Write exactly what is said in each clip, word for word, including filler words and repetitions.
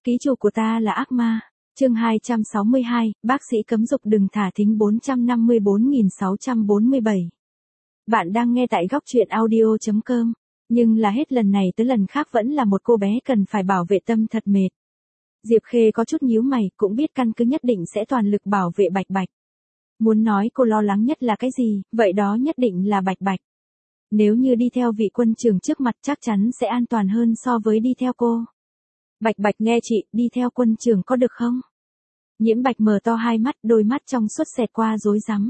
Ký chủ của ta là ác ma. Chương hai trăm sáu mươi hai, bác sĩ cấm dục đừng thả thính bốn trăm năm mươi bốn nghìn sáu trăm bốn mươi bảy. Bạn đang nghe tại góc truyện audio chấm com, nhưng là hết lần này tới lần khác vẫn là một cô bé cần phải bảo vệ tâm thật mệt. Diệp Khê có chút nhíu mày, cũng biết căn cứ nhất định sẽ toàn lực bảo vệ Bạch Bạch. Muốn nói cô lo lắng nhất là cái gì, vậy đó nhất định là Bạch Bạch. Nếu như đi theo vị quân trường trước mặt chắc chắn sẽ an toàn hơn so với đi theo cô. Bạch Bạch nghe chị, đi theo quân trường có được không? Nhiễm Bạch mở to hai mắt, đôi mắt trong suốt xẹt qua rối rắm.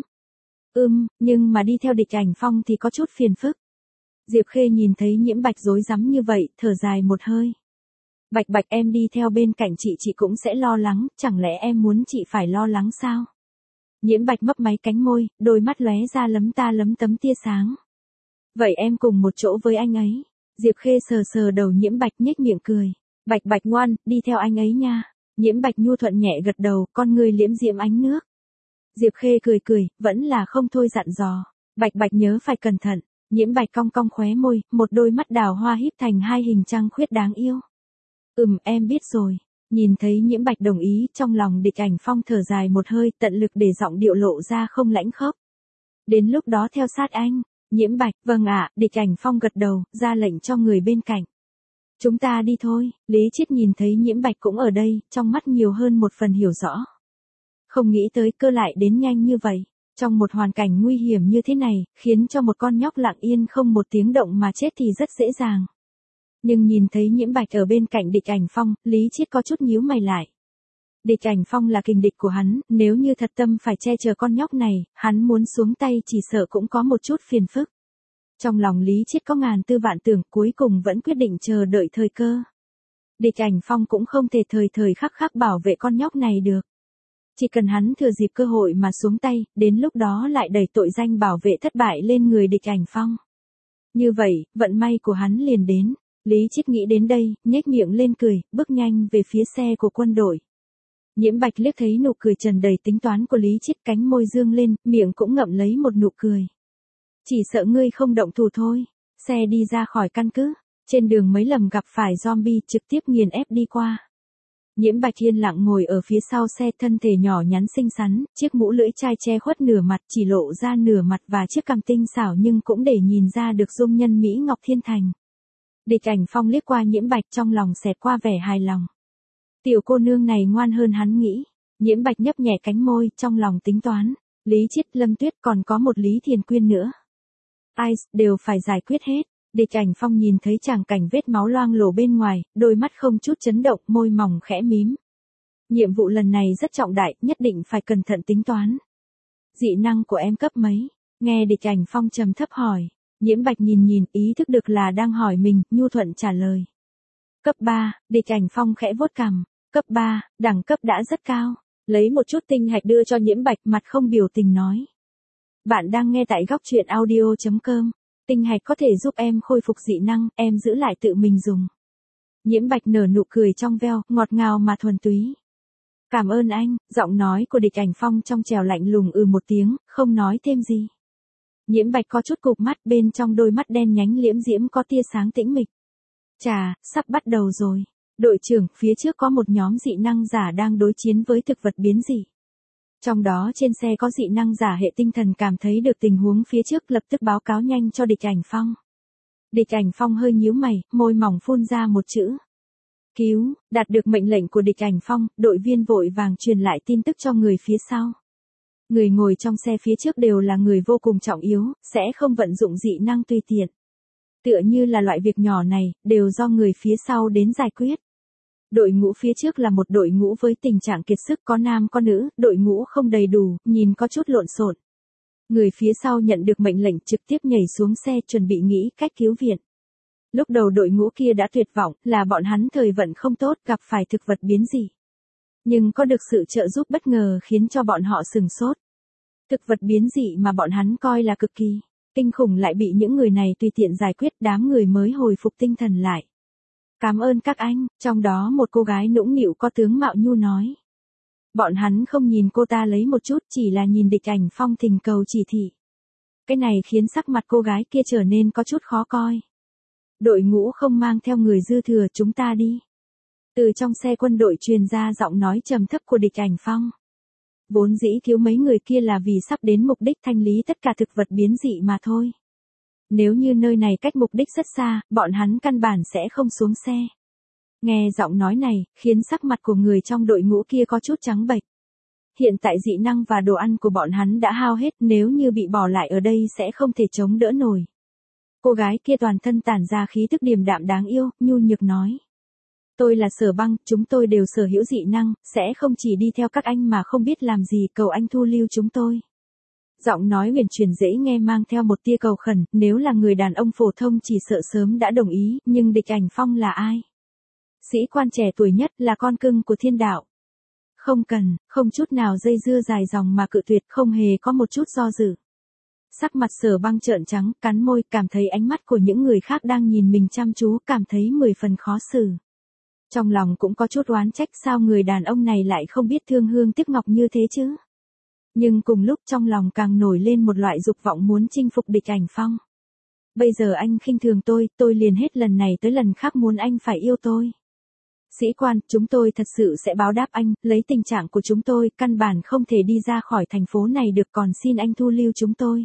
Ừm, nhưng mà đi theo Địch Ảnh Phong thì có chút phiền phức. Diệp Khê nhìn thấy Nhiễm Bạch rối rắm như vậy, thở dài một hơi. Bạch Bạch em đi theo bên cạnh chị chị cũng sẽ lo lắng, chẳng lẽ em muốn chị phải lo lắng sao? Nhiễm Bạch mấp máy cánh môi, đôi mắt lóe ra lấm ta lấm tấm tia sáng. Vậy em cùng một chỗ với anh ấy. Diệp Khê sờ sờ đầu Nhiễm Bạch nhếch miệng cười. Bạch Bạch ngoan, đi theo anh ấy nha. Nhiễm Bạch nhu thuận nhẹ gật đầu, con người liễm diễm ánh nước. Diệp Khê cười cười, vẫn là không thôi dặn dò. Bạch Bạch nhớ phải cẩn thận. Nhiễm Bạch cong cong khóe môi, một đôi mắt đào hoa híp thành hai hình trăng khuyết đáng yêu. Ừm, em biết rồi. Nhìn thấy Nhiễm Bạch đồng ý, trong lòng Địch Ảnh Phong thở dài một hơi, tận lực để giọng điệu lộ ra không lãnh khốc. Đến lúc đó theo sát anh. Nhiễm Bạch, vâng ạ, Địch Ảnh Phong gật đầu, ra lệnh cho người bên cạnh. Chúng ta đi thôi. Lý Chiết nhìn thấy Nhiễm Bạch cũng ở đây, trong mắt nhiều hơn một phần hiểu rõ. Không nghĩ tới cơ lại đến nhanh như vậy. Trong một hoàn cảnh nguy hiểm như thế này, khiến cho một con nhóc lặng yên không một tiếng động mà chết thì rất dễ dàng. Nhưng nhìn thấy Nhiễm Bạch ở bên cạnh Địch Ảnh Phong, Lý Chiết có chút nhíu mày lại. Địch Ảnh Phong là kình địch của hắn, nếu như thật tâm phải che chở con nhóc này, hắn muốn xuống tay chỉ sợ cũng có một chút phiền phức. Trong lòng Lý Chiết có ngàn tư vạn tưởng, cuối cùng vẫn quyết định chờ đợi thời cơ. Địch Ảnh Phong cũng không thể thời thời khắc khắc bảo vệ con nhóc này được. Chỉ cần hắn thừa dịp cơ hội mà xuống tay, đến lúc đó lại đẩy tội danh bảo vệ thất bại lên người Địch Ảnh Phong. Như vậy, vận may của hắn liền đến. Lý Chiết nghĩ đến đây, nhếch miệng lên cười, bước nhanh về phía xe của quân đội. Nhiễm Bạch liếc thấy nụ cười trần đầy tính toán của Lý Chiết, cánh môi dương lên, miệng cũng ngậm lấy một nụ cười. Chỉ sợ ngươi không động thủ thôi. Xe đi ra khỏi căn cứ. Trên đường mấy lần gặp phải zombie trực tiếp nghiền ép đi qua. Nhiễm Bạch yên lặng ngồi ở phía sau xe, thân thể nhỏ nhắn xinh xắn, chiếc mũ lưỡi chai che khuất nửa mặt, chỉ lộ ra nửa mặt và chiếc cằm tinh xảo nhưng cũng để nhìn ra được dung nhân Mỹ Ngọc Thiên Thành. Địch Ảnh Phong liếc qua Nhiễm Bạch, trong lòng xẹt qua vẻ hài lòng. Tiểu cô nương này ngoan hơn hắn nghĩ. Nhiễm Bạch nhấp nhẹ cánh môi, trong lòng tính toán. Lý Chiết, Lâm Tuyết, còn có một Lý Thiền Quyên nữa. Ai, đều phải giải quyết hết. Địch Ảnh Phong nhìn thấy tràng cảnh vết máu loang lổ bên ngoài, đôi mắt không chút chấn động, môi mỏng khẽ mím. Nhiệm vụ lần này rất trọng đại, nhất định phải cẩn thận tính toán. Dị năng của em cấp mấy? Nghe Địch Ảnh Phong trầm thấp hỏi. Nhiễm Bạch nhìn nhìn, ý thức được là đang hỏi mình, nhu thuận trả lời. Cấp ba, Địch Ảnh Phong khẽ vuốt cằm. Cấp ba, đẳng cấp đã rất cao. Lấy một chút tinh hạch đưa cho Nhiễm Bạch, mặt không biểu tình nói. Bạn đang nghe tại góc truyện audio chấm com. Tinh hạch có thể giúp em khôi phục dị năng, em giữ lại tự mình dùng. Nhiễm Bạch nở nụ cười trong veo, ngọt ngào mà thuần túy. Cảm ơn anh, giọng nói của Địch Ảnh Phong trong trẻo lạnh lùng ừ một tiếng, không nói thêm gì. Nhiễm Bạch có chút cụp mắt, bên trong đôi mắt đen nhánh liễm diễm có tia sáng tĩnh mịch. Chà, sắp bắt đầu rồi. Đội trưởng, phía trước có một nhóm dị năng giả đang đối chiến với thực vật biến dị. Trong đó trên xe có dị năng giả hệ tinh thần cảm thấy được tình huống phía trước, lập tức báo cáo nhanh cho Địch Ảnh Phong. Địch Ảnh Phong hơi nhíu mày, môi mỏng phun ra một chữ. Cứu, đạt được mệnh lệnh của Địch Ảnh Phong, đội viên vội vàng truyền lại tin tức cho người phía sau. Người ngồi trong xe phía trước đều là người vô cùng trọng yếu, sẽ không vận dụng dị năng tùy tiện. Tựa như là loại việc nhỏ này, đều do người phía sau đến giải quyết. Đội ngũ phía trước là một đội ngũ với tình trạng kiệt sức, có nam có nữ, đội ngũ không đầy đủ, nhìn có chút lộn xộn. Người phía sau nhận được mệnh lệnh trực tiếp nhảy xuống xe chuẩn bị nghĩ cách cứu viện. Lúc đầu đội ngũ kia đã tuyệt vọng, là bọn hắn thời vận không tốt, gặp phải thực vật biến dị. Nhưng có được sự trợ giúp bất ngờ khiến cho bọn họ sừng sốt. Thực vật biến dị mà bọn hắn coi là cực kỳ kinh khủng lại bị những người này tùy tiện giải quyết, đám người mới hồi phục tinh thần lại. Cảm ơn các anh, trong đó một cô gái nũng nịu có tướng mạo nhu nói. Bọn hắn không nhìn cô ta lấy một chút, chỉ là nhìn Địch Ảnh Phong thỉnh cầu chỉ thị. Cái này khiến sắc mặt cô gái kia trở nên có chút khó coi. Đội ngũ không mang theo người dư thừa, chúng ta đi. Từ trong xe quân đội truyền ra giọng nói trầm thấp của Địch Ảnh Phong. Vốn dĩ cứu mấy người kia là vì sắp đến mục đích thanh lý tất cả thực vật biến dị mà thôi. Nếu như nơi này cách mục đích rất xa, bọn hắn căn bản sẽ không xuống xe. Nghe giọng nói này, khiến sắc mặt của người trong đội ngũ kia có chút trắng bệch. Hiện tại dị năng và đồ ăn của bọn hắn đã hao hết, nếu như bị bỏ lại ở đây sẽ không thể chống đỡ nổi. Cô gái kia toàn thân tản ra khí tức điềm đạm đáng yêu, nhu nhược nói. Tôi là Sở Băng, chúng tôi đều sở hữu dị năng, sẽ không chỉ đi theo các anh mà không biết làm gì, cầu anh thu lưu chúng tôi. Giọng nói huyền chuyển dễ nghe mang theo một tia cầu khẩn, nếu là người đàn ông phổ thông chỉ sợ sớm đã đồng ý, nhưng Địch Ảnh Phong là ai? Sĩ quan trẻ tuổi nhất, là con cưng của thiên đạo. Không cần, không chút nào dây dưa dài dòng mà cự tuyệt, không hề có một chút do dự. Sắc mặt Sở Băng trợn trắng, cắn môi, cảm thấy ánh mắt của những người khác đang nhìn mình chăm chú, cảm thấy mười phần khó xử. Trong lòng cũng có chút oán trách sao người đàn ông này lại không biết thương hương tiếc ngọc như thế chứ. Nhưng cùng lúc trong lòng càng nổi lên một loại dục vọng muốn chinh phục Địch Ảnh Phong. Bây giờ anh khinh thường tôi, tôi liền hết lần này tới lần khác muốn anh phải yêu tôi. Sĩ quan, chúng tôi thật sự sẽ báo đáp anh, lấy tình trạng của chúng tôi, căn bản không thể đi ra khỏi thành phố này được, còn xin anh thu lưu chúng tôi.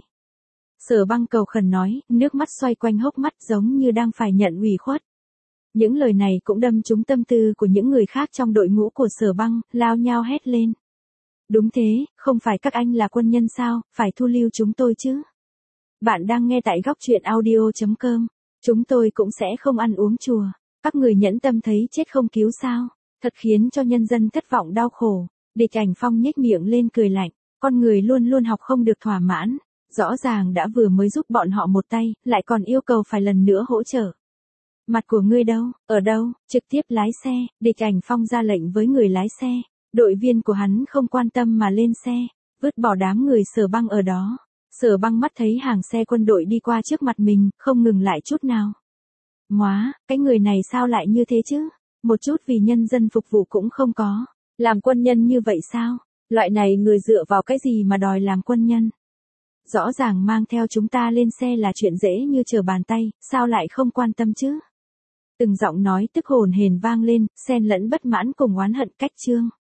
Sở Băng cầu khẩn nói, nước mắt xoay quanh hốc mắt giống như đang phải nhận ủy khuất. Những lời này cũng đâm trúng tâm tư của những người khác trong đội ngũ của Sở Băng, lao nhao hét lên. Đúng thế, không phải các anh là quân nhân sao, phải thu lưu chúng tôi chứ. Bạn đang nghe tại góc truyện audio chấm com, chúng tôi cũng sẽ không ăn uống chùa. Các người nhẫn tâm thấy chết không cứu sao, thật khiến cho nhân dân thất vọng đau khổ. Địch Ảnh Phong nhếch miệng lên cười lạnh, con người luôn luôn học không được thỏa mãn, rõ ràng đã vừa mới giúp bọn họ một tay, lại còn yêu cầu phải lần nữa hỗ trợ. Mặt của ngươi đâu, ở đâu, trực tiếp lái xe. Địch Ảnh Phong ra lệnh với người lái xe, đội viên của hắn không quan tâm mà lên xe, vứt bỏ đám người Sở Băng ở đó. Sở Băng mắt thấy hàng xe quân đội đi qua trước mặt mình, không ngừng lại chút nào. Móa, cái người này sao lại như thế chứ? Một chút vì nhân dân phục vụ cũng không có. Làm quân nhân như vậy sao? Loại này người dựa vào cái gì mà đòi làm quân nhân? Rõ ràng mang theo chúng ta lên xe là chuyện dễ như trở bàn tay, sao lại không quan tâm chứ? Từng giọng nói tức hồn hển vang lên, xen lẫn bất mãn cùng oán hận cách chương.